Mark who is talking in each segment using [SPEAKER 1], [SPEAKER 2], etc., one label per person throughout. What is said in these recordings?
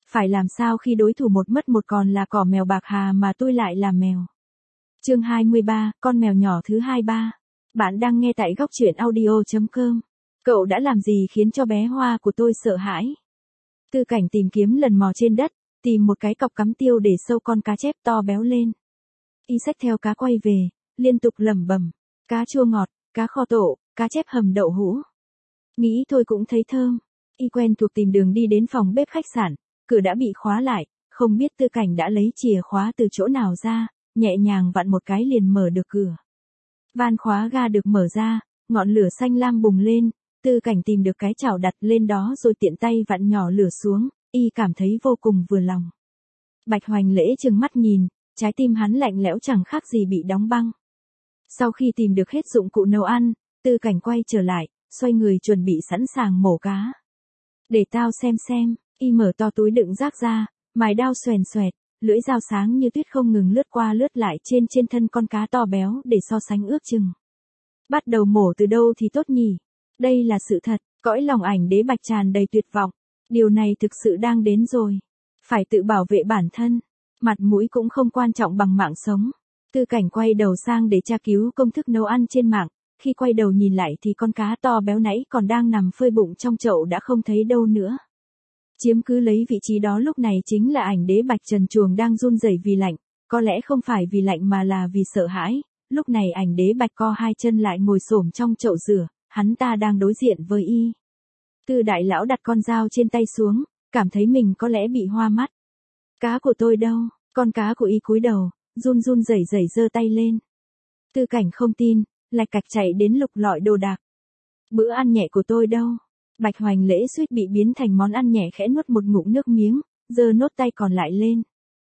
[SPEAKER 1] Phải làm sao khi đối thủ một mất một còn là cỏ mèo bạc hà mà tôi lại là mèo. Chương 23, con mèo nhỏ thứ 23. Bạn đang nghe tại góc truyện audio.com. Cậu đã làm gì khiến cho bé Hoa của tôi sợ hãi? Tư Cảnh tìm kiếm lần mò trên đất, tìm một cái cọc cắm tiêu để sâu con cá chép to béo lên. Y xách theo cá quay về, liên tục lẩm bẩm, cá chua ngọt, cá kho tộ, cá chép hầm đậu hũ. Nghĩ thôi cũng thấy thơm. Y quen thuộc tìm đường đi đến phòng bếp khách sạn, cửa đã bị khóa lại, không biết Tư Cảnh đã lấy chìa khóa từ chỗ nào ra, nhẹ nhàng vặn một cái liền mở được cửa. Van khóa ga được mở ra, ngọn lửa xanh lam bùng lên, Tư Cảnh tìm được cái chảo đặt lên đó rồi tiện tay vặn nhỏ lửa xuống, y cảm thấy vô cùng vừa lòng. Bạch Hoành Lễ trừng mắt nhìn, trái tim hắn lạnh lẽo chẳng khác gì bị đóng băng. Sau khi tìm được hết dụng cụ nấu ăn, Tư Cảnh quay trở lại, xoay người chuẩn bị sẵn sàng mổ cá. Để tao xem, y mở to túi đựng rác ra, mài đao xoèn xoẹt, lưỡi dao sáng như tuyết không ngừng lướt qua lướt lại trên thân con cá to béo để so sánh ước chừng. Bắt đầu mổ từ đâu thì tốt nhỉ? Đây là sự thật, cõi lòng Ảnh Đế Bạch tràn đầy tuyệt vọng. Điều này thực sự đang đến rồi. Phải tự bảo vệ bản thân. Mặt mũi cũng không quan trọng bằng mạng sống. Tư Cảnh quay đầu sang để tra cứu công thức nấu ăn trên mạng. Khi quay đầu nhìn lại thì con cá to béo nãy còn đang nằm phơi bụng trong chậu đã không thấy đâu nữa. Chiếm cứ lấy vị trí đó lúc này chính là Ảnh Đế Bạch trần truồng đang run rẩy vì lạnh. Có lẽ không phải vì lạnh mà là vì sợ hãi. Lúc này Ảnh Đế Bạch co hai chân lại ngồi xổm trong chậu rửa. Hắn ta đang đối diện với y. Tư đại lão đặt con dao trên tay xuống, cảm thấy mình có lẽ bị hoa mắt. Cá của tôi đâu? Con cá của y cúi đầu, run run rẩy rẩy giơ tay lên. Tư Cảnh không tin, lạch cạch chạy đến lục lọi đồ đạc. Bữa ăn nhẹ của tôi đâu? Bạch Hoành Lễ suýt bị biến thành món ăn nhẹ khẽ nuốt một ngụm nước miếng, giơ nốt tay còn lại lên.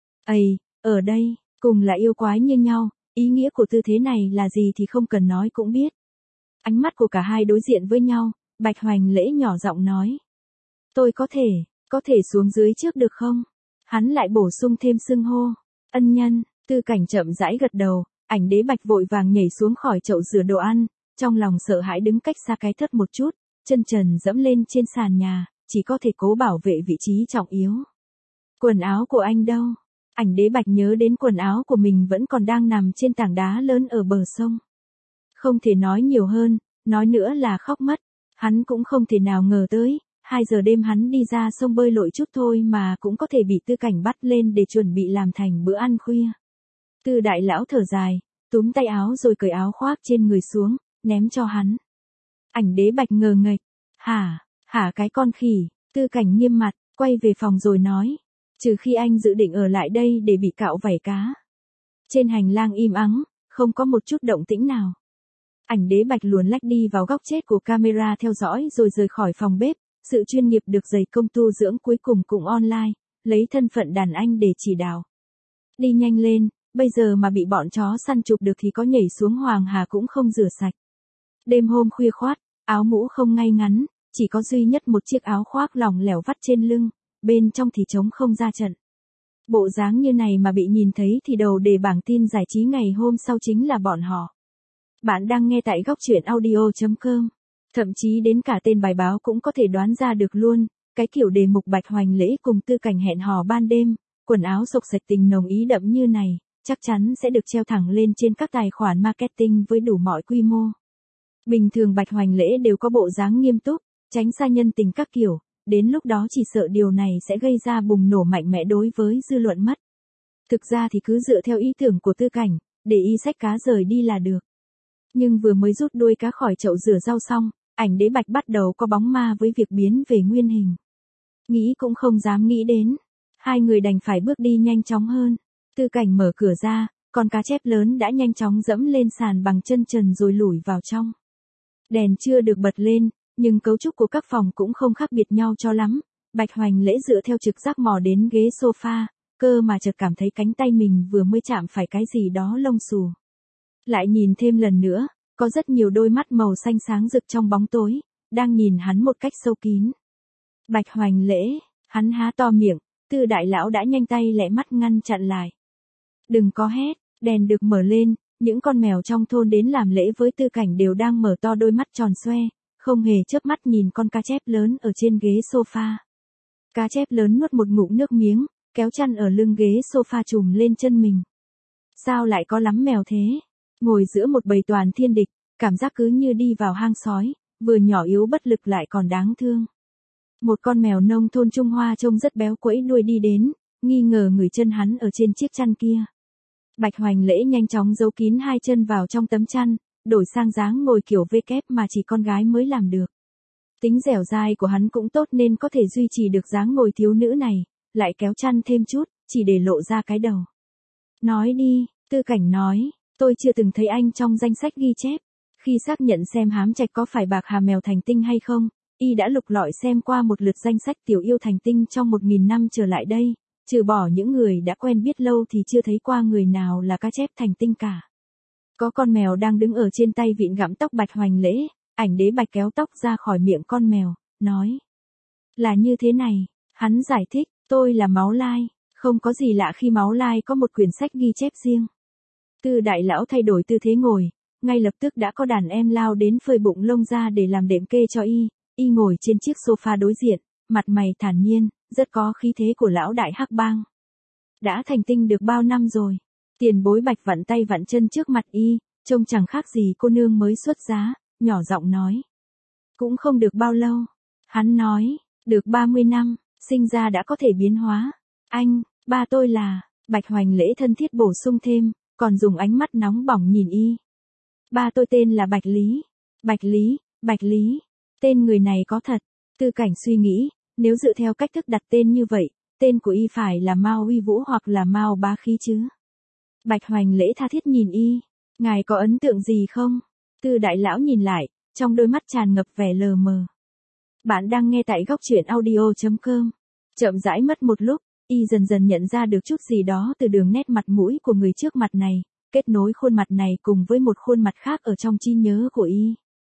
[SPEAKER 1] Ây, ở đây, cùng là yêu quái như nhau, ý nghĩa của tư thế này là gì thì không cần nói cũng biết. Ánh mắt của cả hai đối diện với nhau, Bạch Hoành Lễ nhỏ giọng nói. Tôi có thể xuống dưới trước được không? Hắn lại bổ sung thêm xưng hô. Ân nhân, Tư Cảnh chậm rãi gật đầu, Ảnh Đế Bạch vội vàng nhảy xuống khỏi chậu rửa đồ ăn, trong lòng sợ hãi đứng cách xa cái thất một chút, chân trần dẫm lên trên sàn nhà, chỉ có thể cố bảo vệ vị trí trọng yếu. Quần áo của anh đâu? Ảnh Đế Bạch nhớ đến quần áo của mình vẫn còn đang nằm trên tảng đá lớn ở bờ sông. Không thể nói nhiều hơn, nói nữa là khóc mất. Hắn cũng không thể nào ngờ tới, 2 giờ đêm hắn đi ra sông bơi lội chút thôi mà cũng có thể bị Tư Cảnh bắt lên để chuẩn bị làm thành bữa ăn khuya. Tư đại lão thở dài, túm tay áo rồi cởi áo khoác trên người xuống, ném cho hắn. Ảnh Đế Bạch ngờ nghệch. Hả cái con khỉ? Tư Cảnh nghiêm mặt, quay về phòng rồi nói. Trừ khi anh dự định ở lại đây để bị cạo vảy cá. Trên hành lang im ắng, không có một chút động tĩnh nào. Ảnh Đế Bạch luồn lách đi vào góc chết của camera theo dõi rồi rời khỏi phòng bếp, sự chuyên nghiệp được dày công tu dưỡng cuối cùng cũng online, lấy thân phận đàn anh để chỉ đạo. Đi nhanh lên, bây giờ mà bị bọn chó săn chụp được thì có nhảy xuống Hoàng Hà cũng không rửa sạch. Đêm hôm khuya khoắt, áo mũ không ngay ngắn, chỉ có duy nhất một chiếc áo khoác lỏng lẻo vắt trên lưng, bên trong thì trống không ra trận. Bộ dáng như này mà bị nhìn thấy thì đầu đề bảng tin giải trí ngày hôm sau chính là bọn họ. Bạn đang nghe tại góc truyện audio.com. Thậm chí đến cả tên bài báo cũng có thể đoán ra được luôn, cái kiểu đề mục Bạch Hoành Lễ cùng Tư Cảnh hẹn hò ban đêm, quần áo xộc xệch tình nồng ý đậm như này, chắc chắn sẽ được treo thẳng lên trên các tài khoản marketing với đủ mọi quy mô. Bình thường Bạch Hoành Lễ đều có bộ dáng nghiêm túc, tránh xa nhân tình các kiểu, đến lúc đó chỉ sợ điều này sẽ gây ra bùng nổ mạnh mẽ đối với dư luận mất. Thực ra thì cứ dựa theo ý tưởng của Tư Cảnh, để y xách cá rời đi là được. Nhưng vừa mới rút đuôi cá khỏi chậu rửa rau xong, Ảnh Đế Bạch bắt đầu có bóng ma với việc biến về nguyên hình. Nghĩ cũng không dám nghĩ đến. Hai người đành phải bước đi nhanh chóng hơn. Tư Cảnh mở cửa ra, con cá chép lớn đã nhanh chóng dẫm lên sàn bằng chân trần rồi lủi vào trong. Đèn chưa được bật lên, nhưng cấu trúc của các phòng cũng không khác biệt nhau cho lắm. Bạch Hoành Lễ dựa theo trực giác mò đến ghế sofa, cơ mà chợt cảm thấy cánh tay mình vừa mới chạm phải cái gì đó lông xù. Lại nhìn thêm lần nữa, có rất nhiều đôi mắt màu xanh sáng rực trong bóng tối, đang nhìn hắn một cách sâu kín. Bạch Hoành Lễ, hắn há to miệng, Tư đại lão đã nhanh tay lẹ mắt ngăn chặn lại. Đừng có hét, đèn được mở lên, những con mèo trong thôn đến làm lễ với Tư Cảnh đều đang mở to đôi mắt tròn xoe, không hề chớp mắt nhìn con cá chép lớn ở trên ghế sofa. Cá chép lớn nuốt một ngụm nước miếng, kéo chăn ở lưng ghế sofa trùm lên chân mình. Sao lại có lắm mèo thế? Ngồi giữa một bầy toàn thiên địch, cảm giác cứ như đi vào hang sói, vừa nhỏ yếu bất lực lại còn đáng thương. Một con mèo nông thôn Trung Hoa trông rất béo quẫy đuôi đi đến, nghi ngờ người chân hắn ở trên chiếc chăn kia. Bạch Hoành Lễ nhanh chóng giấu kín hai chân vào trong tấm chăn, đổi sang dáng ngồi kiểu V kép mà chỉ con gái mới làm được. Tính dẻo dai của hắn cũng tốt nên có thể duy trì được dáng ngồi thiếu nữ này, lại kéo chăn thêm chút, chỉ để lộ ra cái đầu. Nói đi, Tư Cảnh nói, tôi chưa từng thấy anh trong danh sách ghi chép. Khi xác nhận xem Hám Trạch có phải bạc hà mèo thành tinh hay không, y đã lục lọi xem qua một lượt danh sách tiểu yêu thành tinh trong 1000 năm trở lại đây, trừ bỏ những người đã quen biết lâu thì chưa thấy qua người nào là cá chép thành tinh cả. Có con mèo đang đứng ở trên tay vịn gặm tóc Bạch Hoành Lễ, ảnh đế Bạch kéo tóc ra khỏi miệng con mèo, nói. Là như thế này, hắn giải thích, tôi là Máu Lai, không có gì lạ khi Máu Lai có một quyển sách ghi chép riêng. Tư đại lão thay đổi tư thế ngồi, ngay lập tức đã có đàn em lao đến phơi bụng lông ra để làm đệm kê cho y ngồi trên chiếc sofa đối diện, mặt mày thản nhiên, rất có khí thế của lão đại hắc bang. Đã thành tinh được bao năm rồi? Tiền bối Bạch vặn tay vặn chân trước mặt y, trông chẳng khác gì cô nương mới xuất giá, nhỏ giọng nói. Cũng không được bao lâu. Hắn nói, được 30 năm, sinh ra đã có thể biến hóa. Anh, ba tôi là, Bạch Hoành Lễ thân thiết bổ sung thêm, còn dùng ánh mắt nóng bỏng nhìn y. Ba tôi tên là Bạch Lý. Bạch Lý. Tên người này có thật. Tư Cảnh suy nghĩ, nếu dựa theo cách thức đặt tên như vậy, tên của y phải là Mao Uy Vũ hoặc là Mao Bá Khí chứ. Bạch Hoành Lễ tha thiết nhìn y. Ngài có ấn tượng gì không? Tư đại lão nhìn lại, trong đôi mắt tràn ngập vẻ lờ mờ. Bạn đang nghe tại góc truyện audio.com. Chậm rãi mất một lúc, y dần dần nhận ra được chút gì đó từ đường nét mặt mũi của người trước mặt này, kết nối khuôn mặt này cùng với một khuôn mặt khác ở trong trí nhớ của y.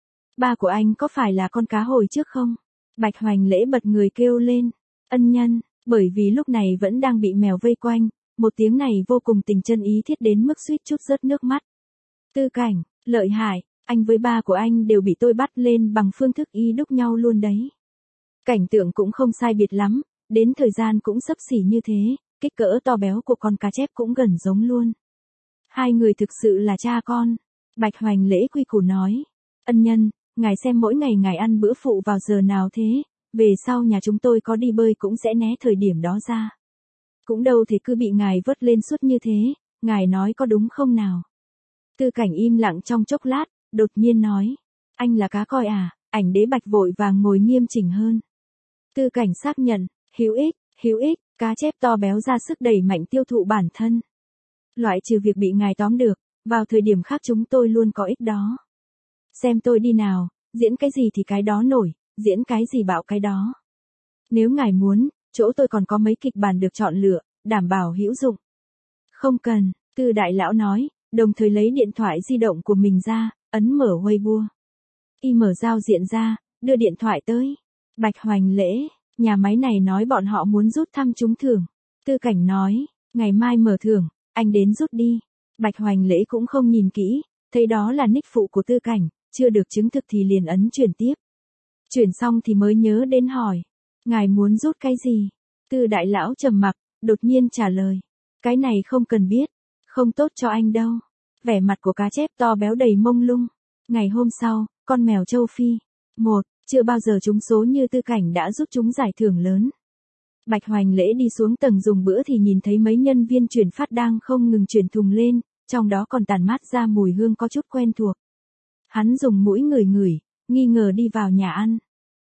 [SPEAKER 1] Ba của anh có phải là con cá hồi trước không? Bạch Hoành Lễ bật người kêu lên. Ân nhân, bởi vì lúc này vẫn đang bị mèo vây quanh, một tiếng này vô cùng tình chân ý thiết đến mức suýt chút rớt nước mắt. Tư Cảnh, lợi hại, anh với ba của anh đều bị tôi bắt lên bằng phương thức y đúc nhau luôn đấy. Cảnh tượng cũng không sai biệt lắm, đến thời gian cũng xấp xỉ như thế, kích cỡ to béo của con cá chép cũng gần giống luôn. Hai người thực sự là cha con. Bạch Hoành Lễ quy củ nói. Ân nhân, ngài xem mỗi ngày ngài ăn bữa phụ vào giờ nào thế, về sau nhà chúng tôi có đi bơi cũng sẽ né thời điểm đó ra. Cũng đâu thể cứ bị ngài vớt lên suốt như thế, ngài nói có đúng không nào? Tư Cảnh im lặng trong chốc lát, đột nhiên nói. Anh là cá coi à? Ảnh đế Bạch vội vàng ngồi nghiêm chỉnh hơn. Tư Cảnh xác nhận, hữu ích, cá chép to béo ra sức đẩy mạnh tiêu thụ bản thân. Loại trừ việc bị ngài tóm được, vào thời điểm khác chúng tôi luôn có ích đó. Xem tôi đi nào, diễn cái gì thì cái đó nổi, diễn cái gì bạo cái đó. Nếu ngài muốn, chỗ tôi còn có mấy kịch bản được chọn lựa, đảm bảo hữu dụng. Không cần, Tư đại lão nói, đồng thời lấy điện thoại di động của mình ra, ấn mở Weibo. Y mở giao diện ra, đưa điện thoại tới. Bạch Hoành Lễ, nhà máy này nói bọn họ muốn rút thăm trúng thưởng. Tư Cảnh nói, ngày mai mở thưởng, anh đến rút đi. Bạch Hoành Lễ cũng không nhìn kỹ, thấy đó là nick phụ của Tư Cảnh, chưa được chứng thực thì liền ấn chuyển tiếp. Chuyển xong thì mới nhớ đến hỏi, ngài muốn rút cái gì? Tư đại lão trầm mặc, đột nhiên trả lời, cái này không cần biết, không tốt cho anh đâu. Vẻ mặt của cá chép to béo đầy mông lung. Ngày hôm sau, con mèo châu Phi. Chưa bao giờ trúng số như Tư Cảnh đã giúp chúng giải thưởng lớn. Bạch Hoành Lễ đi xuống tầng dùng bữa thì nhìn thấy mấy nhân viên chuyển phát đang không ngừng chuyển thùng lên, trong đó còn tản mát ra mùi hương có chút quen thuộc. Hắn dùng mũi ngửi, nghi ngờ đi vào nhà ăn.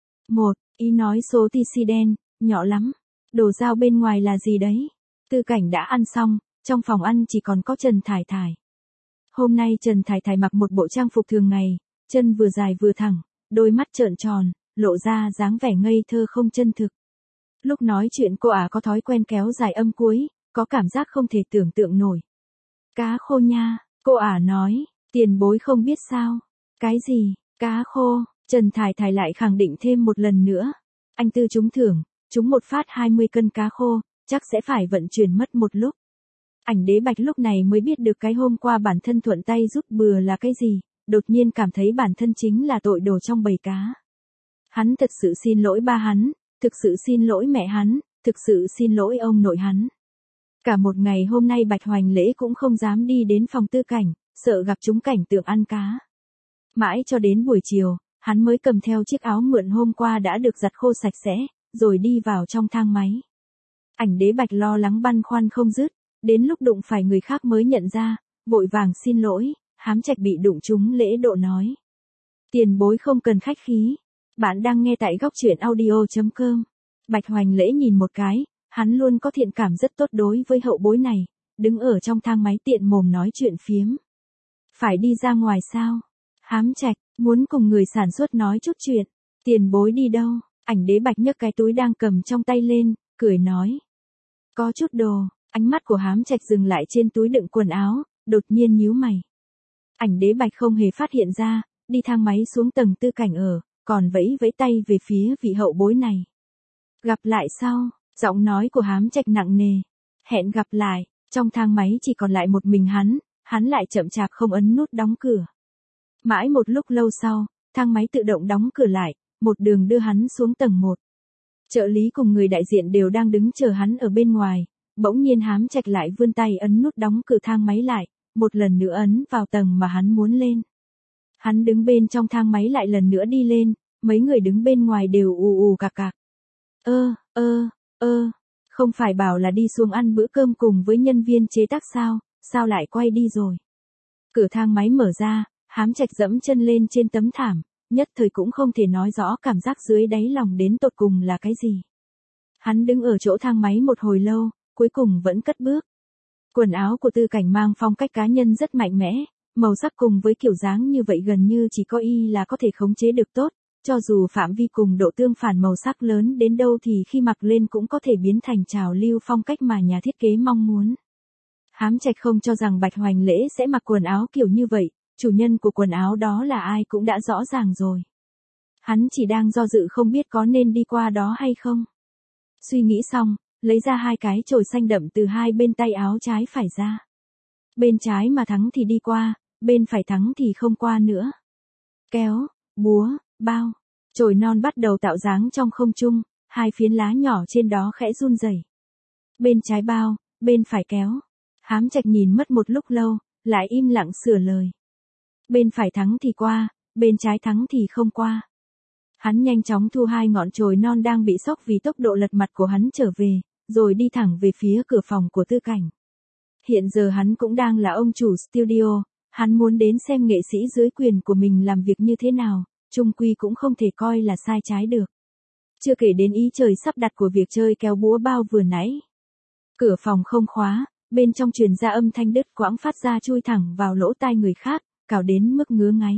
[SPEAKER 1] Ý nói số TC đen, nhỏ lắm. Đồ dao bên ngoài là gì đấy? Tư Cảnh đã ăn xong, trong phòng ăn chỉ còn có Trần Thải Thải. Hôm nay Trần Thải Thải mặc một bộ trang phục thường ngày, chân vừa dài vừa thẳng, đôi mắt trợn tròn, lộ ra dáng vẻ ngây thơ không chân thực. Lúc nói chuyện cô có thói quen kéo dài âm cuối, có cảm giác không thể tưởng tượng nổi. Cá khô nha, cô nói, tiền bối không biết sao. Cái gì, cá khô? Trần Thải Thải lại khẳng định thêm một lần nữa. Anh Tư trúng thưởng, trúng một phát 20 cân cá khô, chắc sẽ phải vận chuyển mất một lúc. Ảnh đế Bạch lúc này mới biết được cái hôm qua bản thân thuận tay giúp bừa là cái gì, đột nhiên cảm thấy bản thân chính là tội đồ trong bầy cá. Hắn thật sự xin lỗi ba hắn, thực sự xin lỗi mẹ hắn, thực sự xin lỗi ông nội hắn. Cả một ngày hôm nay Bạch Hoành Lễ cũng không dám đi đến phòng Tư Cảnh, sợ gặp chúng cảnh tượng ăn cá. Mãi cho đến buổi chiều, hắn mới cầm theo chiếc áo mượn hôm qua đã được giặt khô sạch sẽ, rồi đi vào trong thang máy. Ảnh Đế Bạch lo lắng băn khoăn không dứt, đến lúc đụng phải người khác mới nhận ra, vội vàng xin lỗi, Hám Trạch bị đụng trúng lễ độ nói. Tiền bối không cần khách khí. Bạn đang nghe tại góc truyện audio.com. Bạch Hoành Lễ nhìn một cái, hắn luôn có thiện cảm rất tốt đối với hậu bối này, đứng ở trong thang máy tiện mồm nói chuyện phiếm. Phải đi ra ngoài sao? Hám Trạch, muốn cùng người sản xuất nói chút chuyện. Tiền bối đi đâu? Ảnh Đế Bạch nhấc cái túi đang cầm trong tay lên, cười nói. Có chút đồ, ánh mắt của Hám Trạch dừng lại trên túi đựng quần áo, đột nhiên nhíu mày. Ảnh Đế Bạch không hề phát hiện ra, đi thang máy xuống tầng Tư Cảnh ở, còn vẫy vẫy tay về phía vị hậu bối này. Gặp lại sau, giọng nói của Hám Trạch nặng nề. Hẹn gặp lại, trong thang máy chỉ còn lại một mình hắn lại chậm chạp không ấn nút đóng cửa. Mãi một lúc lâu sau, thang máy tự động đóng cửa lại, một đường đưa hắn xuống tầng 1. Trợ lý cùng người đại diện đều đang đứng chờ hắn ở bên ngoài, bỗng nhiên Hám Trạch lại vươn tay ấn nút đóng cửa thang máy lại, một lần nữa ấn vào tầng mà hắn muốn lên. Hắn đứng bên trong thang máy lại lần nữa đi lên, mấy người đứng bên ngoài đều ù ù cạc cạc. Không phải bảo là đi xuống ăn bữa cơm cùng với nhân viên chế tác sao lại quay đi rồi. Cửa thang máy mở ra, Hám Trạch dẫm chân lên trên tấm thảm, nhất thời cũng không thể nói rõ cảm giác dưới đáy lòng đến tột cùng là cái gì. Hắn đứng ở chỗ thang máy một hồi lâu, cuối cùng vẫn cất bước. Quần áo của Tư Cảnh mang phong cách cá nhân rất mạnh mẽ, màu sắc cùng với kiểu dáng như vậy gần như chỉ có y là có thể khống chế được tốt, cho dù phạm vi cùng độ tương phản màu sắc lớn đến đâu thì khi mặc lên cũng có thể biến thành trào lưu phong cách mà nhà thiết kế mong muốn. Hám Trạch không cho rằng Bạch Hoành Lễ sẽ mặc quần áo kiểu như vậy, chủ nhân của quần áo đó là ai cũng đã rõ ràng rồi. Hắn chỉ đang do dự không biết có nên đi qua đó hay không. Suy nghĩ xong, lấy ra hai cái chổi xanh đậm từ hai bên tay áo trái phải ra. Bên trái mà thắng thì đi qua, bên phải thắng thì không qua nữa. Kéo, búa, bao, chổi non bắt đầu tạo dáng trong không trung, hai phiến lá nhỏ trên đó khẽ run rẩy. Bên trái bao, bên phải kéo. Hám Trạch nhìn mất một lúc lâu, lại im lặng sửa lời. Bên phải thắng thì qua, bên trái thắng thì không qua. Hắn nhanh chóng thu hai ngọn chổi non đang bị sốc vì tốc độ lật mặt của hắn trở về, rồi đi thẳng về phía cửa phòng của Tư Cảnh. Hiện giờ hắn cũng đang là ông chủ studio, hắn muốn đến xem nghệ sĩ dưới quyền của mình làm việc như thế nào, chung quy cũng không thể coi là sai trái được. Chưa kể đến ý trời sắp đặt của việc chơi kéo búa bao vừa nãy. Cửa phòng không khóa, bên trong truyền ra âm thanh đứt quãng phát ra chui thẳng vào lỗ tai người khác, cào đến mức ngứa ngáy.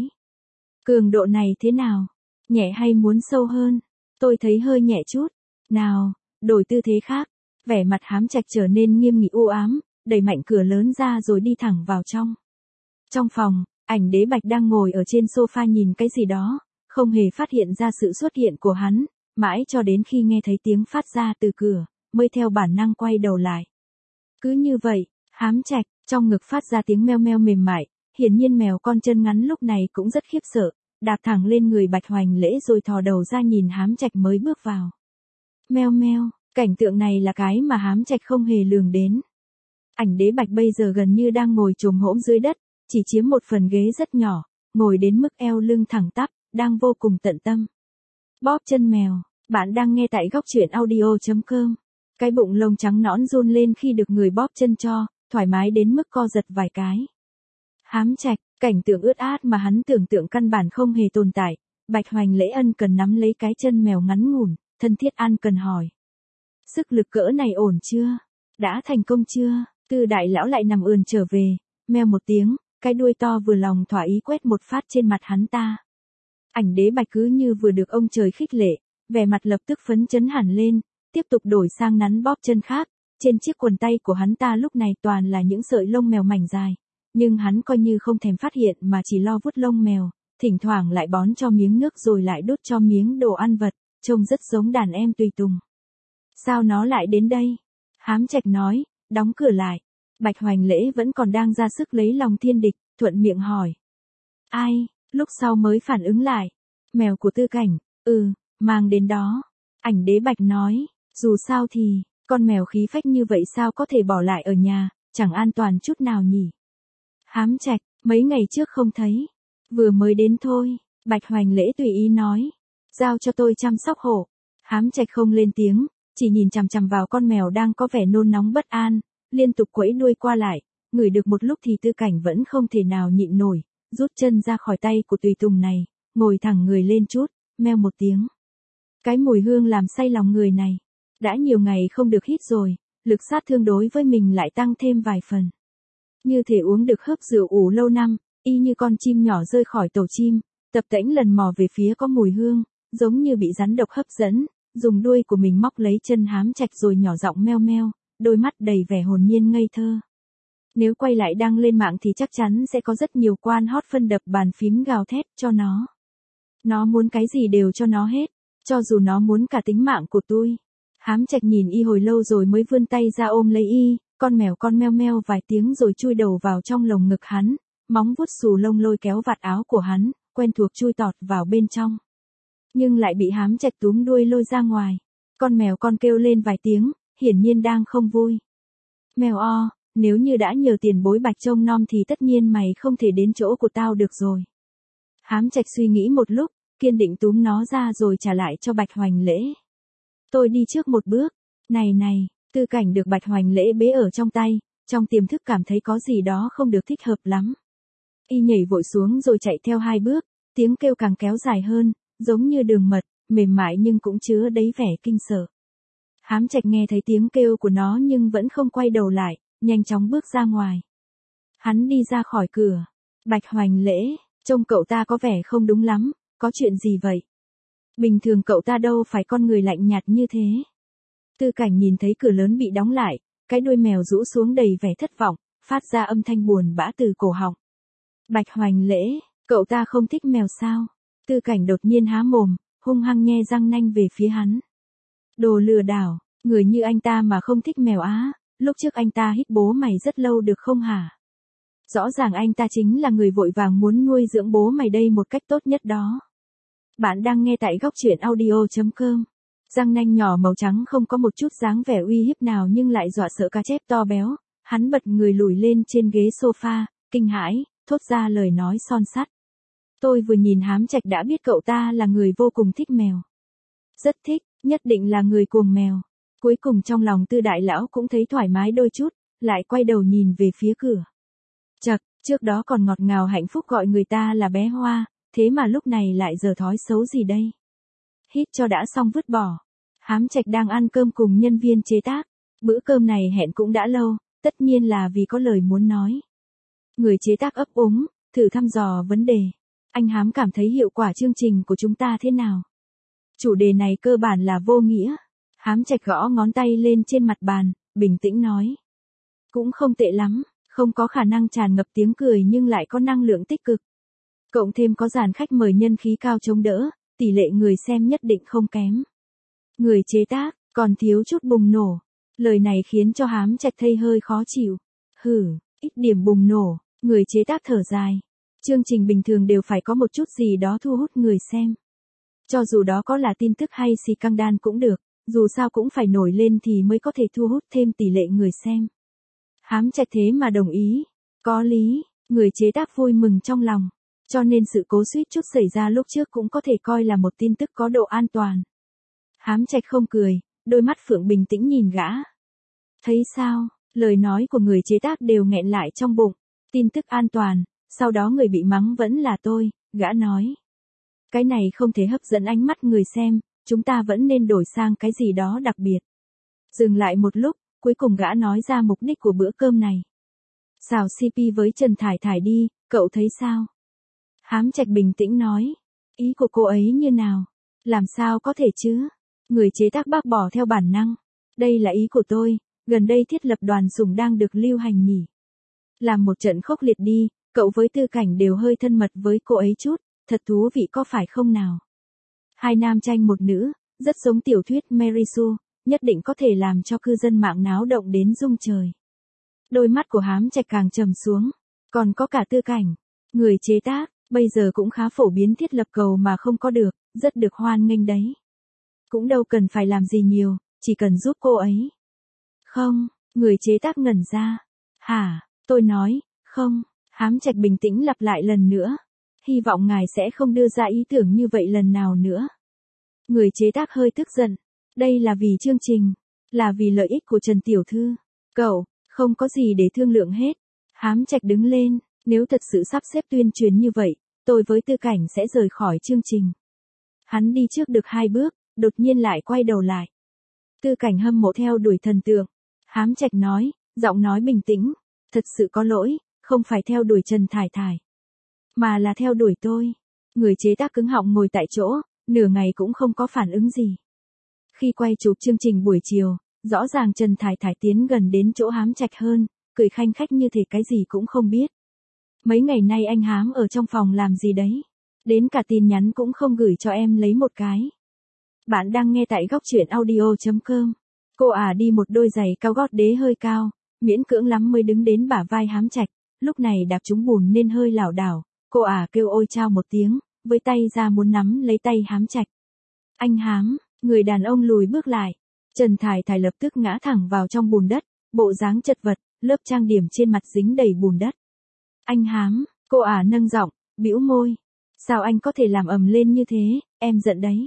[SPEAKER 1] Cường độ này thế nào? Nhẹ hay muốn sâu hơn? Tôi thấy hơi nhẹ chút. Nào, đổi tư thế khác. Vẻ mặt Hám Trạch trở nên nghiêm nghị u ám, đẩy mạnh cửa lớn ra rồi đi thẳng vào trong. Trong phòng, Ảnh Đế Bạch đang ngồi ở trên sofa nhìn cái gì đó, không hề phát hiện ra sự xuất hiện của hắn, mãi cho đến khi nghe thấy tiếng phát ra từ cửa, mới theo bản năng quay đầu lại. Cứ như vậy, Hám Trạch, trong ngực phát ra tiếng meo meo mềm mại, hiển nhiên mèo con chân ngắn lúc này cũng rất khiếp sợ, đạp thẳng lên người Bạch Hoành Lễ rồi thò đầu ra nhìn Hám Trạch mới bước vào. Meo meo, cảnh tượng này là cái mà Hám Trạch không hề lường đến. Ảnh Đế Bạch bây giờ gần như đang ngồi chồm hổm dưới đất, chỉ chiếm một phần ghế rất nhỏ, ngồi đến mức eo lưng thẳng tắp, đang vô cùng tận tâm. Bóp chân mèo, bạn đang nghe tại góc truyện audio.com. Cái bụng lông trắng nõn run lên khi được người bóp chân cho, thoải mái đến mức co giật vài cái. Hám Trạch, cảnh tượng ướt át mà hắn tưởng tượng căn bản không hề tồn tại, Bạch Hoành Lễ ân cần nắm lấy cái chân mèo ngắn ngủn, thân thiết an cần hỏi. Sức lực cỡ này ổn chưa? Đã thành công chưa? Tư đại lão lại nằm ườn trở về, meo một tiếng, cái đuôi to vừa lòng thỏa ý quét một phát trên mặt hắn ta. Ảnh Đế Bạch cứ như vừa được ông trời khích lệ, vẻ mặt lập tức phấn chấn hẳn lên, tiếp tục đổi sang nắn bóp chân khác, trên chiếc quần tay của hắn ta lúc này toàn là những sợi lông mèo mảnh dài, nhưng hắn coi như không thèm phát hiện mà chỉ lo vuốt lông mèo, thỉnh thoảng lại bón cho miếng nước rồi lại đút cho miếng đồ ăn vật, trông rất giống đàn em tùy tùng. Sao nó lại đến đây? Hám Trạch nói, đóng cửa lại. Bạch Hoành Lễ vẫn còn đang ra sức lấy lòng thiên địch, thuận miệng hỏi. Ai? Lúc sau mới phản ứng lại. Mèo của Tư Cảnh, mang đến đó. Ảnh đế bạch nói, dù sao thì, con mèo khí phách như vậy sao có thể bỏ lại ở nhà, chẳng an toàn chút nào nhỉ. Hám Trạch, mấy ngày trước không thấy, vừa mới đến thôi, Bạch Hoành Lễ tùy ý nói, giao cho tôi chăm sóc hộ. Hám Trạch không lên tiếng, chỉ nhìn chằm chằm vào con mèo đang có vẻ nôn nóng bất an, liên tục quẫy đuôi qua lại, ngửi được một lúc thì Tư Cảnh vẫn không thể nào nhịn nổi, rút chân ra khỏi tay của tùy tùng này, ngồi thẳng người lên chút, meo một tiếng. Cái mùi hương làm say lòng người này, đã nhiều ngày không được hít rồi, lực sát thương đối với mình lại tăng thêm vài phần. Như thể uống được hớp rượu ủ lâu năm, y như con chim nhỏ rơi khỏi tổ chim, tập tễnh lần mò về phía có mùi hương, giống như bị rắn độc hấp dẫn, dùng đuôi của mình móc lấy chân Hám Trạch rồi nhỏ giọng meo meo, đôi mắt đầy vẻ hồn nhiên ngây thơ. Nếu quay lại đăng lên mạng thì chắc chắn sẽ có rất nhiều quan hot phân đập bàn phím gào thét cho nó. Nó muốn cái gì đều cho nó hết, cho dù nó muốn cả tính mạng của tôi. Hám Trạch nhìn y hồi lâu rồi mới vươn tay ra ôm lấy y, con mèo con meo meo vài tiếng rồi chui đầu vào trong lồng ngực hắn, móng vuốt xù lông lôi kéo vạt áo của hắn, quen thuộc chui tọt vào bên trong. Nhưng lại bị Hám Trạch túm đuôi lôi ra ngoài. Con mèo con kêu lên vài tiếng, hiển nhiên đang không vui. Mèo o, nếu như đã nhờ tiền bối Bạch trông nom thì tất nhiên mày không thể đến chỗ của tao được rồi. Hám Trạch suy nghĩ một lúc, kiên định túm nó ra rồi trả lại cho Bạch Hoành Lễ. Tôi đi trước một bước. Này này, Tư Cảnh được Bạch Hoành Lễ bế ở trong tay, trong tiềm thức cảm thấy có gì đó không được thích hợp lắm. Y nhảy vội xuống rồi chạy theo 2 bước, tiếng kêu càng kéo dài hơn, giống như đường mật, mềm mại nhưng cũng chứa đầy vẻ kinh sợ. Hám Trạch nghe thấy tiếng kêu của nó nhưng vẫn không quay đầu lại, nhanh chóng bước ra ngoài. Hắn đi ra khỏi cửa. Bạch Hoành Lễ, trông cậu ta có vẻ không đúng lắm, có chuyện gì vậy? Bình thường cậu ta đâu phải con người lạnh nhạt như thế. Tư Cảnh nhìn thấy cửa lớn bị đóng lại, cái đuôi mèo rũ xuống đầy vẻ thất vọng, phát ra âm thanh buồn bã từ cổ họng. Bạch Hoành Lễ, cậu ta không thích mèo sao? Tư Cảnh đột nhiên há mồm, hung hăng nhe răng nanh về phía hắn. Đồ lừa đảo, người như anh ta mà không thích mèo á, lúc trước anh ta hít bố mày rất lâu được không hả? Rõ ràng anh ta chính là người vội vàng muốn nuôi dưỡng bố mày đây một cách tốt nhất đó. Bạn đang nghe tại góc truyện audio.com. Răng nanh nhỏ màu trắng không có một chút dáng vẻ uy hiếp nào nhưng lại dọa sợ cá chép to béo, hắn bật người lùi lên trên ghế sofa, kinh hãi, thốt ra lời nói son sắt. Tôi vừa nhìn Hám Trạch đã biết cậu ta là người vô cùng thích mèo. Rất thích, nhất định là người cuồng mèo. Cuối cùng trong lòng Tư đại lão cũng thấy thoải mái đôi chút, lại quay đầu nhìn về phía cửa. Chậc, trước đó còn ngọt ngào hạnh phúc gọi người ta là bé Hoa, thế mà lúc này lại giờ thói xấu gì đây? Hít cho đã xong vứt bỏ. Hám Trạch đang ăn cơm cùng nhân viên chế tác. Bữa cơm này hẹn cũng đã lâu, tất nhiên là vì có lời muốn nói. Người chế tác ấp úng, thử thăm dò vấn đề. Anh Hám cảm thấy hiệu quả chương trình của chúng ta thế nào? Chủ đề này cơ bản là vô nghĩa. Hám Trạch gõ ngón tay lên trên mặt bàn, bình tĩnh nói. Cũng không tệ lắm, không có khả năng tràn ngập tiếng cười nhưng lại có năng lượng tích cực. Cộng thêm có dàn khách mời nhân khí cao chống đỡ, tỷ lệ người xem nhất định không kém. Người chế tác, còn thiếu chút bùng nổ. Lời này khiến cho Hám Trạch thấy hơi khó chịu. Ít điểm bùng nổ, người chế tác thở dài. Chương trình bình thường đều phải có một chút gì đó thu hút người xem. Cho dù đó có là tin tức hay xì căng đan cũng được, dù sao cũng phải nổi lên thì mới có thể thu hút thêm tỷ lệ người xem. Hám Trạch thế mà đồng ý. Có lý, người chế tác vui mừng trong lòng. Cho nên sự cố suýt chút xảy ra lúc trước cũng có thể coi là một tin tức có độ an toàn. Hám Trạch không cười, đôi mắt phượng bình tĩnh nhìn gã. Thấy sao, lời nói của người chế tác đều nghẹn lại trong bụng. Tin tức an toàn, sau đó người bị mắng vẫn là tôi, gã nói. Cái này không thể hấp dẫn ánh mắt người xem, chúng ta vẫn nên đổi sang cái gì đó đặc biệt. Dừng lại một lúc, cuối cùng gã nói ra mục đích của bữa cơm này. Xào CP với Trần Thải Thải đi, cậu thấy sao? Hám Trạch bình tĩnh nói. Ý của cô ấy như nào? Làm sao có thể chứ? Người chế tác bác bỏ theo bản năng. Đây là ý của tôi, gần đây thiết lập đoàn sủng đang được lưu hành nhỉ. Làm một trận khốc liệt đi, cậu với Tư Cảnh đều hơi thân mật với cô ấy chút, thật thú vị có phải không nào? 2 nam tranh 1 nữ, rất giống tiểu thuyết Mary Sue, nhất định có thể làm cho cư dân mạng náo động đến rung trời. Đôi mắt của Hám Trạch càng trầm xuống, còn có cả Tư Cảnh, người chế tác, bây giờ cũng khá phổ biến thiết lập cầu mà không có được, rất được hoan nghênh đấy. Cũng đâu cần phải làm gì nhiều, chỉ cần giúp cô ấy. Không, người chế tác ngẩn ra. Hả, tôi nói, không, Hám Trạch bình tĩnh lặp lại lần nữa. Hy vọng ngài sẽ không đưa ra ý tưởng như vậy lần nào nữa. Người chế tác hơi tức giận. Đây là vì chương trình, là vì lợi ích của Trần Tiểu Thư. Cậu, không có gì để thương lượng hết. Hám Trạch đứng lên, nếu thật sự sắp xếp tuyên truyền như vậy, tôi với Tư Cảnh sẽ rời khỏi chương trình. Hắn đi trước được 2 bước, đột nhiên lại quay đầu lại. Tư Cảnh hâm mộ theo đuổi thần tượng. Hám Trạch nói, giọng nói bình tĩnh, thật sự có lỗi, không phải theo đuổi Trần Thải Thải, mà là theo đuổi tôi. Người chế tác cứng họng ngồi tại chỗ, nửa ngày cũng không có phản ứng gì. Khi quay chụp chương trình buổi chiều, rõ ràng Trần Thải Thải tiến gần đến chỗ Hám Trạch hơn, cười khanh khách như thể cái gì cũng không biết. Mấy ngày nay anh Hám ở trong phòng làm gì đấy? Đến cả tin nhắn cũng không gửi cho em lấy một cái. Bạn đang nghe tại góc truyện audio.com. Cô đi một đôi giày cao gót đế hơi cao, miễn cưỡng lắm mới đứng đến bả vai Hám Trạch, lúc này đạp trúng bùn nên hơi lảo đảo. Cô kêu ôi chao một tiếng, với tay ra muốn nắm lấy tay Hám Trạch. Anh Hám, người đàn ông lùi bước lại. Trần Thải Thải lập tức ngã thẳng vào trong bùn đất, bộ dáng chật vật, lớp trang điểm trên mặt dính đầy bùn đất. Anh Hám, cô nâng giọng, bĩu môi. Sao anh có thể làm ầm lên như thế, em giận đấy.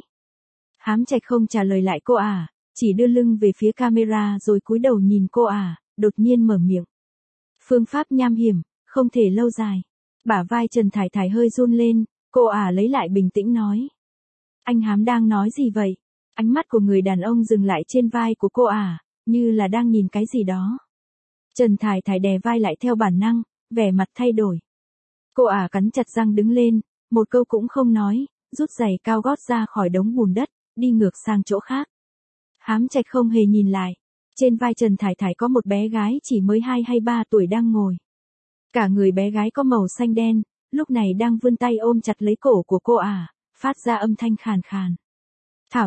[SPEAKER 1] Hám Trạch không trả lời lại cô chỉ đưa lưng về phía camera rồi cúi đầu nhìn cô đột nhiên mở miệng. Phương pháp nham hiểm, không thể lâu dài. Bả vai Trần Thải Thải hơi run lên, cô lấy lại bình tĩnh nói. Anh Hám đang nói gì vậy? Ánh mắt của người đàn ông dừng lại trên vai của cô như là đang nhìn cái gì đó. Trần Thải Thải đè vai lại theo bản năng, vẻ mặt thay đổi. Cô cắn chặt răng đứng lên, một câu cũng không nói, rút giày cao gót ra khỏi đống bùn đất, đi ngược sang chỗ khác. Hám Trạch không hề nhìn lại. Trên vai Trần Thải Thải có một bé gái chỉ mới 2 hay 3 tuổi đang ngồi. Cả người bé gái có màu xanh đen, lúc này đang vươn tay ôm chặt lấy cổ của cô phát ra âm thanh khàn khàn. Thảo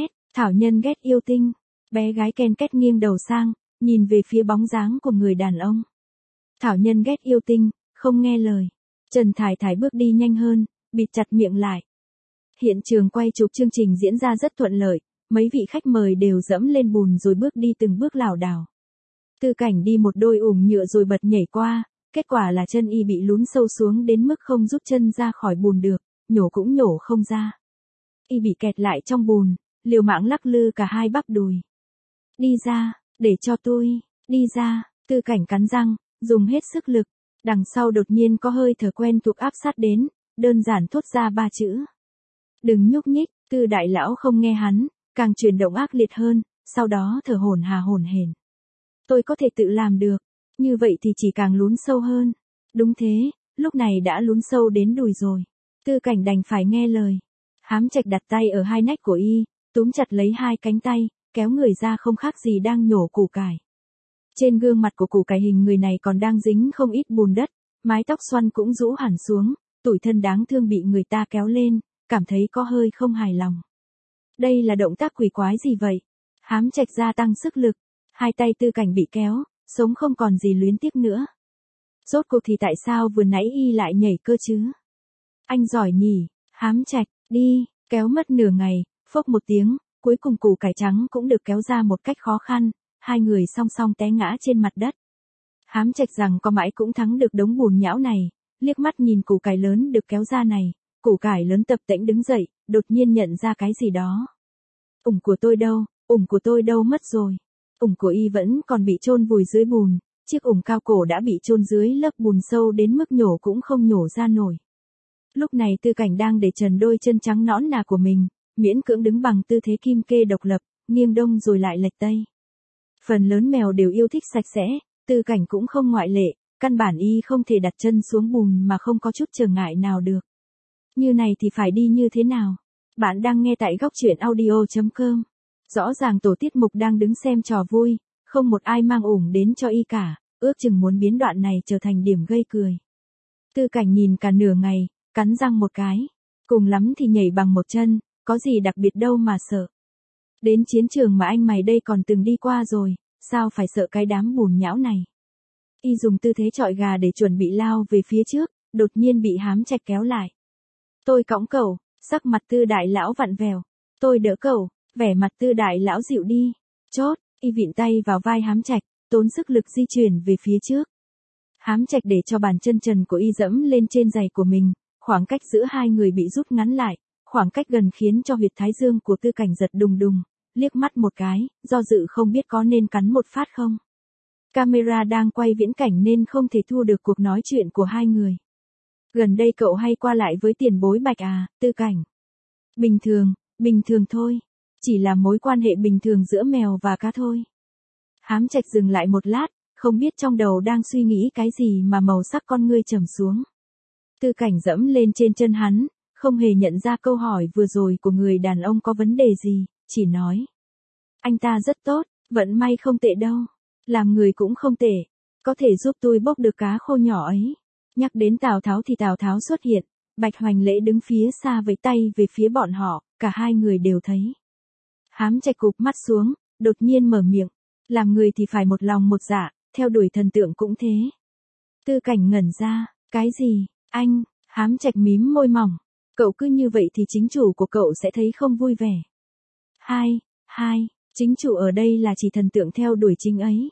[SPEAKER 1] nhân ghét yêu tinh. Bé gái ken két nghiêng đầu sang, nhìn về phía bóng dáng của người đàn ông. Thảo nhân ghét yêu tinh, không nghe lời. Trần Thải Thải bước đi nhanh hơn, bịt chặt miệng lại. Hiện trường quay chụp chương trình diễn ra rất thuận lợi, mấy vị khách mời đều dẫm lên bùn rồi bước đi từng bước lảo đảo. Tư Cảnh đi một đôi ủng nhựa rồi bật nhảy qua, kết quả là chân y bị lún sâu xuống đến mức không rút chân ra khỏi bùn được, nhổ cũng nhổ không ra. Y bị kẹt lại trong bùn, liều mạng lắc lư cả hai bắp đùi. Đi ra, để cho tôi, đi ra. Tư Cảnh cắn răng, dùng hết sức lực. Đằng sau đột nhiên có hơi thở quen thuộc áp sát đến, đơn giản thốt ra 3 chữ. Đừng nhúc nhích. Tư đại lão không nghe hắn, càng chuyển động ác liệt hơn, sau đó thở hổn hển. Tôi có thể tự làm được, như vậy thì chỉ càng lún sâu hơn. Đúng thế, lúc này đã lún sâu đến đùi rồi. Tư Cảnh đành phải nghe lời. Hám Trạch đặt tay ở hai nách của y, túm chặt lấy hai cánh tay, kéo người ra không khác gì đang nhổ củ cải. Trên gương mặt của củ cải hình người này còn đang dính không ít bùn đất, mái tóc xoăn cũng rũ hẳn xuống, tủi thân đáng thương bị người ta kéo lên, cảm thấy có hơi không hài lòng. Đây là động tác quỷ quái gì vậy? Hám Trạch gia tăng sức lực, hai tay Tư Cảnh bị kéo, sống không còn gì luyến tiếc nữa. Rốt cuộc thì tại sao vừa nãy y lại nhảy cơ chứ? Anh giỏi nhỉ, Hám Trạch, đi, kéo mất nửa ngày, phốc một tiếng, cuối cùng củ cải trắng cũng được kéo ra một cách khó khăn, hai người song song té ngã trên mặt đất. Hám Trạch rằng có mãi cũng thắng được đống bùn nhão này, liếc mắt nhìn củ cải lớn được kéo ra này, củ cải lớn tập tễnh đứng dậy, đột nhiên nhận ra cái gì đó. Ủng của tôi đâu mất rồi. Ủng của y vẫn còn bị chôn vùi dưới bùn, chiếc ủng cao cổ đã bị chôn dưới lớp bùn sâu đến mức nhổ cũng không nhổ ra nổi. Lúc này Tư Cảnh đang để trần đôi chân trắng nõn nà của mình, miễn cưỡng đứng bằng tư thế kim kê độc lập, nghiêng đông rồi lại lệch tây. Phần lớn mèo đều yêu thích sạch sẽ, Tư Cảnh cũng không ngoại lệ, căn bản y không thể đặt chân xuống bùn mà không có chút trở ngại nào được. Như này thì phải đi như thế nào? Bạn đang nghe tại góc truyện audio.com. Rõ ràng tổ tiết mục đang đứng xem trò vui, không một ai mang ủng đến cho y cả, ước chừng muốn biến đoạn này trở thành điểm gây cười. Tư Cảnh nhìn cả nửa ngày, cắn răng một cái. Cùng lắm thì nhảy bằng một chân, có gì đặc biệt đâu mà sợ. Đến chiến trường mà anh mày đây còn từng đi qua rồi, sao phải sợ cái đám bùn nhão này. Y dùng tư thế chọi gà để chuẩn bị lao về phía trước, đột nhiên bị Hám Trạch kéo lại. Tôi cõng cậu, sắc mặt Tư đại lão vặn vẹo. Tôi đỡ cậu, Vẻ mặt Tư đại lão dịu đi. Chốt, y vịn tay vào vai Hám Trạch, tốn sức lực di chuyển về phía trước. Hám Trạch để cho bàn chân trần của y dẫm lên trên giày của mình, khoảng cách giữa hai người bị rút ngắn lại, khoảng cách gần khiến cho huyệt thái dương của Tư Cảnh giật đùng đùng, liếc mắt một cái, do dự không biết có nên cắn một phát không. Camera đang quay viễn cảnh nên không thể thu được cuộc nói chuyện của hai người. Gần đây cậu hay qua lại với tiền bối Bạch à, Tư Cảnh? Bình thường thôi. Chỉ là mối quan hệ bình thường giữa mèo và cá thôi. Hám Trạch dừng lại một lát, không biết trong đầu đang suy nghĩ cái gì mà màu sắc con ngươi trầm xuống. Tư Cảnh dẫm lên trên chân hắn, không hề nhận ra câu hỏi vừa rồi của người đàn ông có vấn đề gì, chỉ nói. Anh ta rất tốt, vận may không tệ đâu. Làm người cũng không tệ, có thể giúp tôi bốc được cá khô nhỏ ấy. Nhắc đến Tào Tháo thì Tào Tháo xuất hiện, Bạch Hoành Lễ đứng phía xa với tay về phía bọn họ, cả hai người đều thấy. Hám Trạch cụp mắt xuống, đột nhiên mở miệng. Làm người thì phải một lòng một dạ, theo đuổi thần tượng cũng thế. Tư Cảnh ngẩn ra, cái gì, anh, Hám Trạch mím môi mỏng. Cậu cứ như vậy thì chính chủ của cậu sẽ thấy không vui vẻ. Hai, chính chủ ở đây là chỉ thần tượng theo đuổi chính ấy.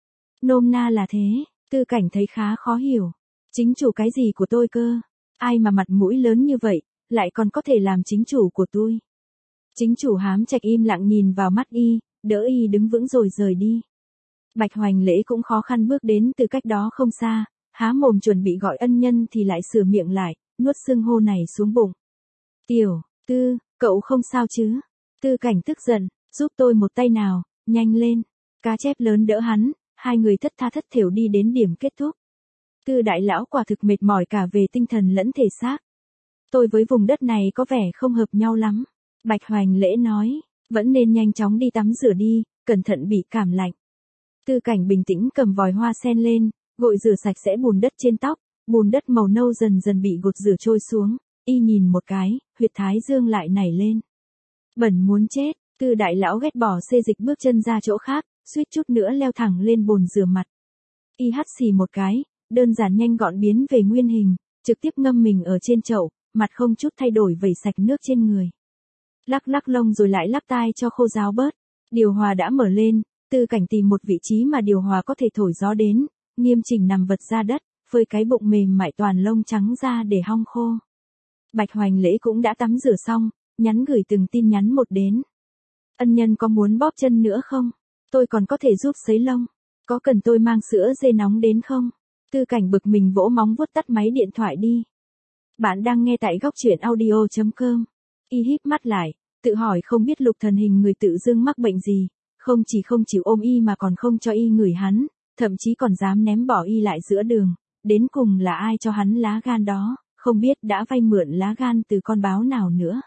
[SPEAKER 1] Nôm na là thế, Tư Cảnh thấy khá khó hiểu. Chính chủ cái gì của tôi cơ? Ai mà mặt mũi lớn như vậy, lại còn có thể làm chính chủ của tôi? Chính chủ Hám Trạch im lặng nhìn vào mắt y, đỡ y đứng vững rồi rời đi. Bạch Hoành Lễ cũng khó khăn bước đến từ cách đó không xa, há mồm chuẩn bị gọi ân nhân thì lại sửa miệng lại, nuốt xưng hô này xuống bụng. Tiểu Tư, cậu không sao chứ? Tư Cảnh tức giận, giúp tôi một tay nào, nhanh lên. Cá chép lớn đỡ hắn, hai người thất tha thất thểu đi đến điểm kết thúc. Tư đại lão quả thực mệt mỏi cả về tinh thần lẫn thể xác. Tôi với vùng đất này có vẻ không hợp nhau lắm. Bạch Hoành Lễ nói, vẫn nên nhanh chóng đi tắm rửa đi, cẩn thận bị cảm lạnh. Tư Cảnh bình tĩnh cầm vòi hoa sen lên, gội rửa sạch sẽ bùn đất trên tóc, bùn đất màu nâu dần dần bị gột rửa trôi xuống, y nhìn một cái, huyệt thái dương lại nảy lên. Bẩn muốn chết, Tư đại lão ghét bỏ xê dịch bước chân ra chỗ khác, suýt chút nữa leo thẳng lên bồn rửa mặt. Y hắt xì một cái, đơn giản nhanh gọn biến về nguyên hình, trực tiếp ngâm mình ở trên chậu, mặt không chút thay đổi vẩy sạch nước trên người. Lắc lắc lông rồi lại lắc tai cho khô ráo bớt. Điều hòa đã mở lên, Tư Cảnh tìm một vị trí mà điều hòa có thể thổi gió đến, nghiêm chỉnh nằm vật ra đất, phơi cái bụng mềm mại toàn lông trắng ra để hong khô. Bạch Hoành Lễ cũng đã tắm rửa xong, nhắn gửi từng tin nhắn một đến. Ân nhân có muốn bóp chân nữa không? Tôi còn có thể giúp sấy lông. Có cần tôi mang sữa dê nóng đến không? Tư Cảnh bực mình vỗ móng vuốt tắt máy điện thoại đi. Bạn đang nghe tại góc truyện audio.com. Y híp mắt lại, tự hỏi không biết Lục Thần Hình người tự dưng mắc bệnh gì, không chỉ không chịu ôm y mà còn không cho y ngửi hắn, thậm chí còn dám ném bỏ y lại giữa đường, đến cùng là ai cho hắn lá gan đó, không biết đã vay mượn lá gan từ con báo nào nữa.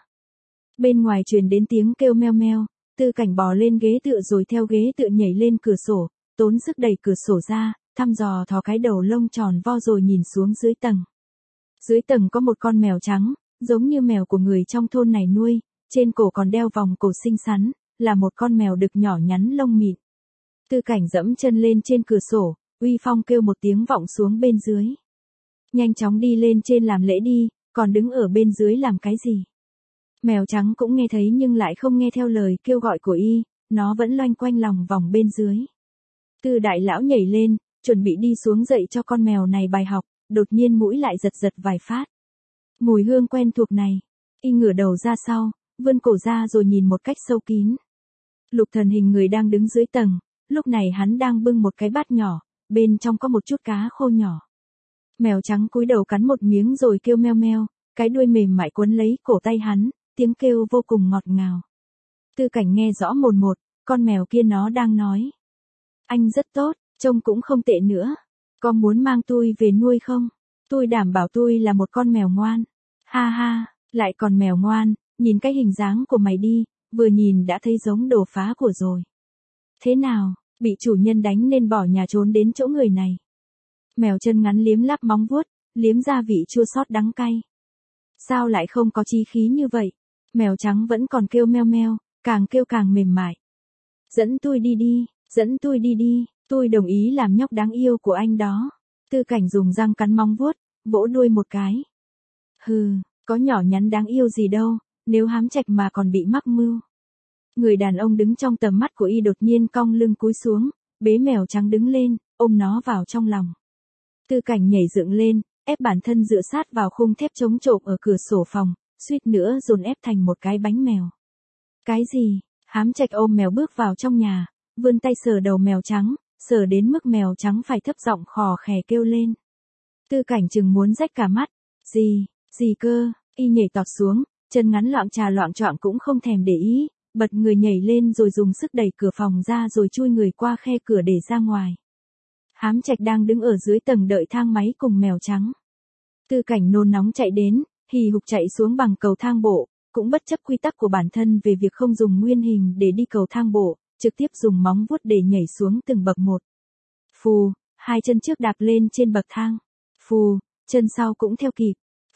[SPEAKER 1] Bên ngoài truyền đến tiếng kêu meo meo, Tư Cảnh bò lên ghế tựa rồi theo ghế tựa nhảy lên cửa sổ, tốn sức đẩy cửa sổ ra, thăm dò thò cái đầu lông tròn vo rồi nhìn xuống dưới tầng. Dưới tầng có một con mèo trắng, giống như mèo của người trong thôn này nuôi, trên cổ còn đeo vòng cổ xinh xắn, là một con mèo đực nhỏ nhắn lông mịn. Tư Cảnh dẫm chân lên trên cửa sổ, uy phong kêu một tiếng vọng xuống bên dưới. Nhanh chóng đi lên trên làm lễ đi, còn đứng ở bên dưới làm cái gì? Mèo trắng cũng nghe thấy nhưng lại không nghe theo lời kêu gọi của y, nó vẫn loanh quanh lòng vòng bên dưới. Tư đại lão nhảy lên, chuẩn bị đi xuống dạy cho con mèo này bài học, đột nhiên mũi lại giật giật vài phát. Mùi hương quen thuộc này, y ngửa đầu ra sau, vươn cổ ra rồi nhìn một cách sâu kín. Lục Thần Hình người đang đứng dưới tầng, lúc này hắn đang bưng một cái bát nhỏ, bên trong có một chút cá khô nhỏ. Mèo trắng cúi đầu cắn một miếng rồi kêu meo meo, cái đuôi mềm mại quấn lấy cổ tay hắn, tiếng kêu vô cùng ngọt ngào. Tư Cảnh nghe rõ mồn một, con mèo kia nó đang nói. Anh rất tốt, trông cũng không tệ nữa. Có muốn mang tôi về nuôi không? Tôi đảm bảo tôi là một con mèo ngoan. Ha ha, lại còn mèo ngoan, nhìn cái hình dáng của mày đi, vừa nhìn đã thấy giống đồ phá của rồi. Thế nào, bị chủ nhân đánh nên bỏ nhà trốn đến chỗ người này. Mèo chân ngắn liếm láp móng vuốt, liếm ra vị chua xót đắng cay. Sao lại không có chí khí như vậy? Mèo trắng vẫn còn kêu meo meo, càng kêu càng mềm mại. Dẫn tôi đi đi, dẫn tôi đi đi, tôi đồng ý làm nhóc đáng yêu của anh đó. Tư Cảnh dùng răng cắn móng vuốt, vỗ đuôi một cái. Hừ, có nhỏ nhắn đáng yêu gì đâu, nếu Hám Trạch mà còn bị mắc mưu. Người đàn ông đứng trong tầm mắt của y đột nhiên cong lưng cúi xuống, bế mèo trắng đứng lên, ôm nó vào trong lòng. Tư Cảnh nhảy dựng lên, ép bản thân dựa sát vào khung thép chống trộm ở cửa sổ phòng, suýt nữa dồn ép thành một cái bánh mèo. Cái gì? Hám Trạch ôm mèo bước vào trong nhà, vươn tay sờ đầu mèo trắng, sờ đến mức mèo trắng phải thấp giọng khò khè kêu lên. Tư Cảnh chừng muốn rách cả mắt. Gì cơ? Y nhảy tọt xuống, chân ngắn loạng trà loạng choạng cũng không thèm để ý, bật người nhảy lên rồi dùng sức đẩy cửa phòng ra rồi chui người qua khe cửa để ra ngoài. Hám Trạch đang đứng ở dưới tầng đợi thang máy cùng mèo trắng. Tư Cảnh nôn nóng chạy đến, hì hục chạy xuống bằng cầu thang bộ, cũng bất chấp quy tắc của bản thân về việc không dùng nguyên hình để đi cầu thang bộ, trực tiếp dùng móng vuốt để nhảy xuống từng bậc một. Phù, hai chân trước đạp lên trên bậc thang. Phù, chân sau cũng theo kịp.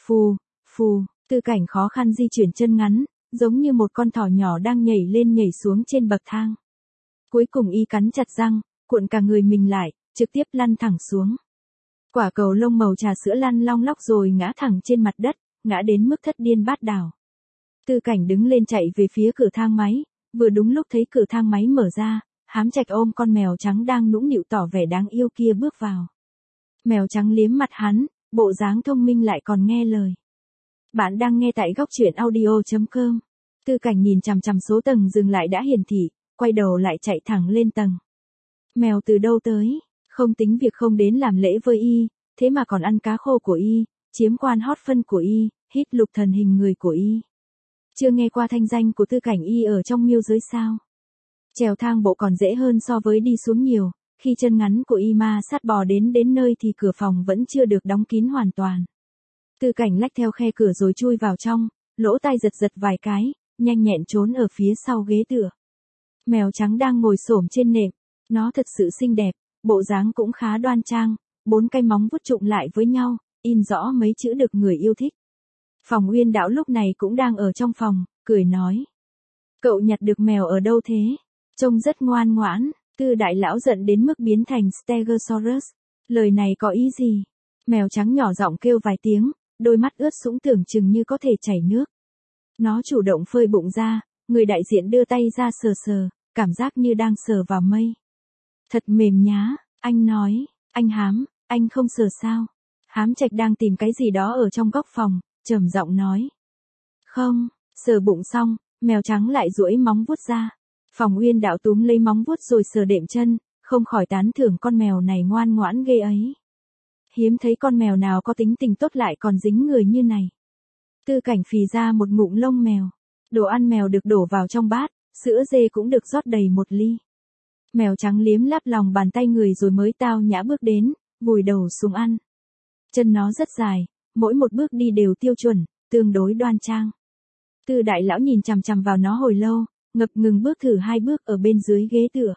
[SPEAKER 1] Phù, Tư Cảnh khó khăn di chuyển chân ngắn, giống như một con thỏ nhỏ đang nhảy lên nhảy xuống trên bậc thang. Cuối cùng y cắn chặt răng, cuộn cả người mình lại, trực tiếp lăn thẳng xuống. Quả cầu lông màu trà sữa lăn long lóc rồi ngã thẳng trên mặt đất, ngã đến mức thất điên bát đảo. Tư Cảnh đứng lên chạy về phía cửa thang máy, vừa đúng lúc thấy cửa thang máy mở ra, Hám Trạch ôm con mèo trắng đang nũng nịu tỏ vẻ đáng yêu kia bước vào. Mèo trắng liếm mặt hắn, bộ dáng thông minh lại còn nghe lời. Bạn đang nghe tại góc truyện audio.com. Tư Cảnh nhìn chằm chằm số tầng dừng lại đã hiển thị, quay đầu lại chạy thẳng lên tầng. Mèo từ đâu tới, không tính việc không đến làm lễ với y, thế mà còn ăn cá khô của y, chiếm quan hót phân của y, hít lục thần hình người của y. Chưa nghe qua thanh danh của Tư Cảnh y ở trong miêu giới sao? Trèo thang bộ còn dễ hơn so với đi xuống nhiều, khi chân ngắn của y ma sát bò đến nơi thì cửa phòng vẫn chưa được đóng kín hoàn toàn. Tư Cảnh lách theo khe cửa rồi chui vào trong, lỗ tai giật vài cái, nhanh nhẹn trốn ở phía sau ghế tựa. Mèo trắng đang ngồi xổm trên nệm, nó thật sự xinh đẹp, bộ dáng cũng khá đoan trang, 4 cái móng vuốt trụm lại với nhau, in rõ mấy chữ được người yêu thích. Phòng Uyên Đảo lúc này cũng đang ở trong phòng, cười nói. Cậu nhặt được mèo ở đâu thế? Trông rất ngoan ngoãn. Tư đại lão giận đến mức biến thành Stegosaurus. Lời này có ý gì? Mèo trắng nhỏ giọng kêu vài tiếng, đôi mắt ướt sũng tưởng chừng như có thể chảy nước. Nó chủ động phơi bụng ra, người đại diện đưa tay ra sờ, cảm giác như đang sờ vào mây. Thật mềm nhá, anh nói, anh Hám, anh không sờ sao? Hám Trạch đang tìm cái gì đó ở trong góc phòng, trầm giọng nói. Không, sờ bụng xong, mèo trắng lại duỗi móng vuốt ra. Phòng Uyên Đảo túm lấy móng vuốt rồi sờ đệm chân, không khỏi tán thưởng con mèo này ngoan ngoãn ghê ấy. Hiếm thấy con mèo nào có tính tình tốt lại còn dính người như này. Tư Cảnh phì ra một ngụm lông mèo. Đồ ăn mèo được đổ vào trong bát, sữa dê cũng được rót đầy một ly. Mèo trắng liếm láp lòng bàn tay người rồi mới tao nhã bước đến, vùi đầu xuống ăn. Chân nó rất dài, mỗi một bước đi đều tiêu chuẩn, tương đối đoan trang. Tư đại lão nhìn chằm chằm vào nó hồi lâu, ngập ngừng bước thử 2 bước ở bên dưới ghế tựa.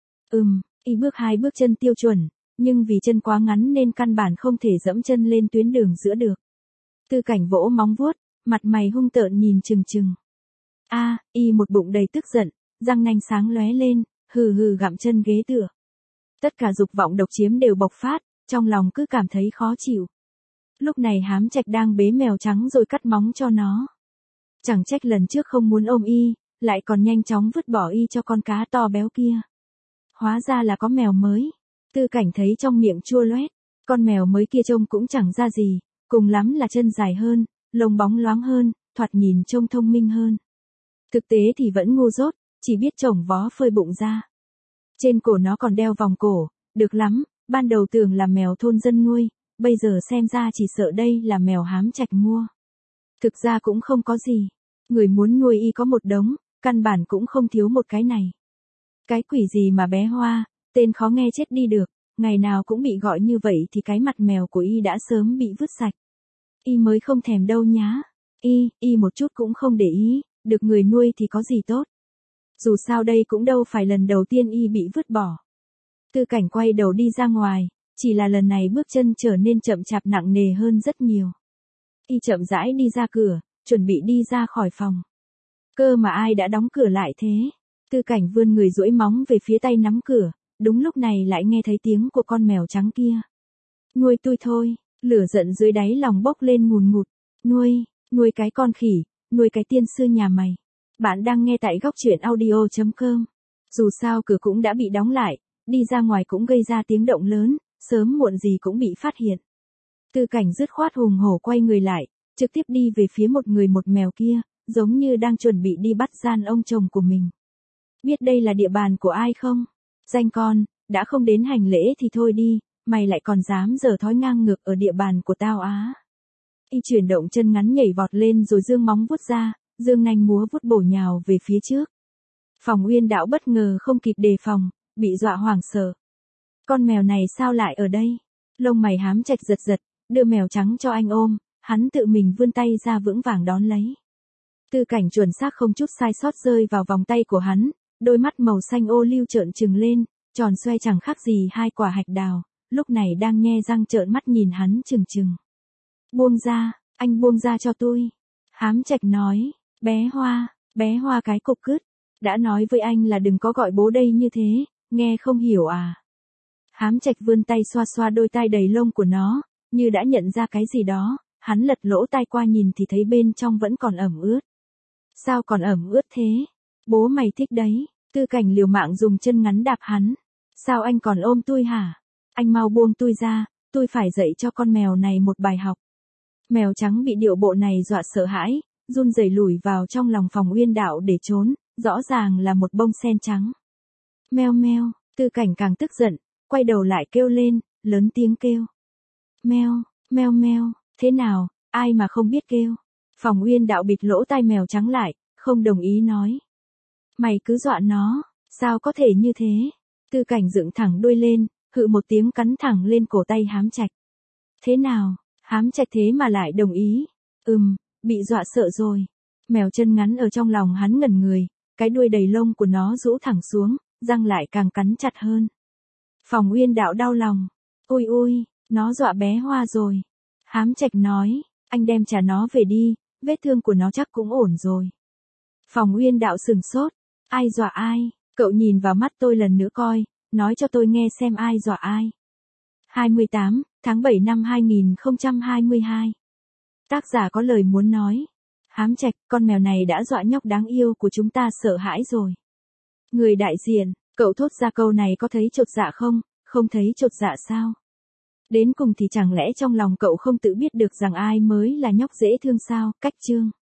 [SPEAKER 1] Y bước 2 bước chân tiêu chuẩn, nhưng vì chân quá ngắn nên căn bản không thể dẫm chân lên tuyến đường giữa được. Tư Cảnh vỗ móng vuốt, mặt mày hung tợn nhìn chừng. Y một bụng đầy tức giận, răng nanh sáng lóe lên, hừ gặm chân ghế tựa. Tất cả dục vọng độc chiếm đều bộc phát, trong lòng cứ cảm thấy khó chịu. Lúc này Hám Trạch đang bế mèo trắng rồi cắt móng cho nó. Chẳng trách lần trước không muốn ôm y, lại còn nhanh chóng vứt bỏ y cho con cá to béo kia. Hóa ra là có mèo mới. Tư Cảnh thấy trong miệng chua loét, con mèo mới kia trông cũng chẳng ra gì, cùng lắm là chân dài hơn, lông bóng loáng hơn, thoạt nhìn trông thông minh hơn. Thực tế thì vẫn ngu dốt, chỉ biết chổng vó phơi bụng ra. Trên cổ nó còn đeo vòng cổ, được lắm, ban đầu tưởng là mèo thôn dân nuôi, bây giờ xem ra chỉ sợ đây là mèo Hám Trạch mua. Thực ra cũng không có gì, người muốn nuôi y có một đống, căn bản cũng không thiếu một cái này. Cái quỷ gì mà bé Hoa, tên khó nghe chết đi được, ngày nào cũng bị gọi như vậy thì cái mặt mèo của y đã sớm bị vứt sạch. Y mới không thèm đâu nhá. Y một chút cũng không để ý, được người nuôi thì có gì tốt. Dù sao đây cũng đâu phải lần đầu tiên y bị vứt bỏ. Tư Cảnh quay đầu đi ra ngoài, chỉ là lần này bước chân trở nên chậm chạp nặng nề hơn rất nhiều. Y chậm rãi đi ra cửa, chuẩn bị đi ra khỏi phòng. Cơ mà ai đã đóng cửa lại thế? Tư Cảnh vươn người duỗi móng về phía tay nắm cửa, đúng lúc này lại nghe thấy tiếng của con mèo trắng kia. Nuôi tôi thôi, lửa giận dưới đáy lòng bốc lên ngùn ngụt. Nuôi cái con khỉ, nuôi cái tiên sư nhà mày. Bạn đang nghe tại góc truyện audio.com. Dù sao cửa cũng đã bị đóng lại, đi ra ngoài cũng gây ra tiếng động lớn, sớm muộn gì cũng bị phát hiện. Tư Cảnh dứt khoát hùng hổ quay người lại, trực tiếp đi về phía một người một mèo kia, giống như đang chuẩn bị đi bắt gian ông chồng của mình. Biết đây là địa bàn của ai không? Danh con, đã không đến hành lễ thì thôi đi, mày lại còn dám giở thói ngang ngược ở địa bàn của tao á. Y chuyển động chân ngắn nhảy vọt lên rồi dương móng vuốt ra, dương nanh múa vuốt bổ nhào về phía trước. Phòng Uyên Đạo bất ngờ không kịp đề phòng, bị dọa hoảng sợ. Con mèo này sao lại ở đây? Lông mày Hám Trạch giật giật, đưa mèo trắng cho anh ôm, hắn tự mình vươn tay ra vững vàng đón lấy. Tư Cảnh chuẩn xác không chút sai sót rơi vào vòng tay của hắn, đôi mắt màu xanh ô liu trợn trừng lên, tròn xoe chẳng khác gì hai quả hạch đào, lúc này đang nhe răng trợn mắt nhìn hắn trừng trừng. Buông ra, anh buông ra cho tôi. Hám Trạch nói, bé Hoa cái cục cứt, đã nói với anh là đừng có gọi bố đây như thế, nghe không hiểu à. Hám Trạch vươn tay xoa xoa đôi tai đầy lông của nó, như đã nhận ra cái gì đó, hắn lật lỗ tai qua nhìn thì thấy bên trong vẫn còn ẩm ướt. Sao còn ẩm ướt thế? Bố mày thích đấy. Tư Cảnh liều mạng dùng chân ngắn đạp hắn. Sao anh còn ôm tôi hả? Anh mau buông tôi ra, tôi phải dạy cho con mèo này một bài học. Mèo trắng bị điệu bộ này dọa sợ hãi, run rẩy lùi vào trong lòng Phòng Uyên Đạo để trốn, rõ ràng là một bông sen trắng. Meo meo, Tư Cảnh càng tức giận, quay đầu lại kêu lên, lớn tiếng kêu. Meo, meo meo, thế nào, ai mà không biết kêu. Phòng Uyên Đạo bịt lỗ tai mèo trắng lại, không đồng ý nói. Mày cứ dọa nó, sao có thể như thế? Tư Cảnh dựng thẳng đuôi lên, hự một tiếng cắn thẳng lên cổ tay Hám Trạch. Thế nào, Hám Trạch thế mà lại đồng ý? Bị dọa sợ rồi. Mèo chân ngắn ở trong lòng hắn ngẩn người, cái đuôi đầy lông của nó rũ thẳng xuống, răng lại càng cắn chặt hơn. Phòng Uyên Đạo đau lòng. Ôi, nó dọa bé Hoa rồi. Hám Trạch nói, anh đem trả nó về đi, vết thương của nó chắc cũng ổn rồi. Phòng Uyên Đạo sừng sốt. Ai dọa ai? Cậu nhìn vào mắt tôi lần nữa coi, nói cho tôi nghe xem ai dọa ai. 28 tháng 7 năm 2022. Tác giả có lời muốn nói. Hám Trạch, con mèo này đã dọa nhóc đáng yêu của chúng ta sợ hãi rồi. Người đại diện, cậu thốt ra câu này có thấy chột dạ không? Không thấy chột dạ sao? Đến cùng thì chẳng lẽ trong lòng cậu không tự biết được rằng ai mới là nhóc dễ thương sao? Cách chương.